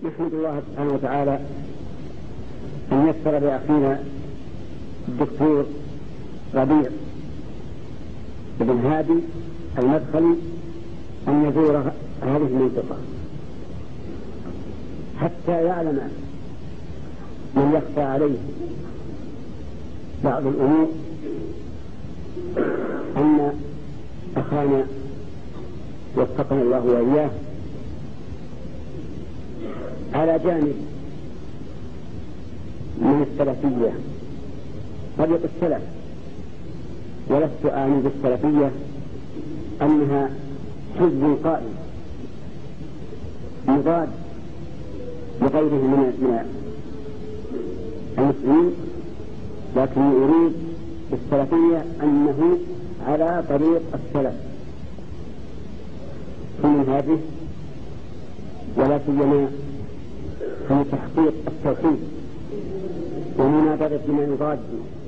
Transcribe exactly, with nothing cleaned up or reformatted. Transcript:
نحمد الله سبحانه وتعالى أن يسر لأخينا الدكتور ربيع بن هادي المدخلي أن يزور هذه المنطقة حتى يعلم من يخفى عليه بعض الأمور أن أخانا وفقنا الله وإياه على جانب من السلفية طريق السلف، ولست أعني بالسلفية أنها حزب قائم مضاد لغيره من المسلمين، لكن أريد بالسلفية أنه على طريق السلف في منهاجه، ولا سيما في تحقيق التوحيد ومنابذة من يضاد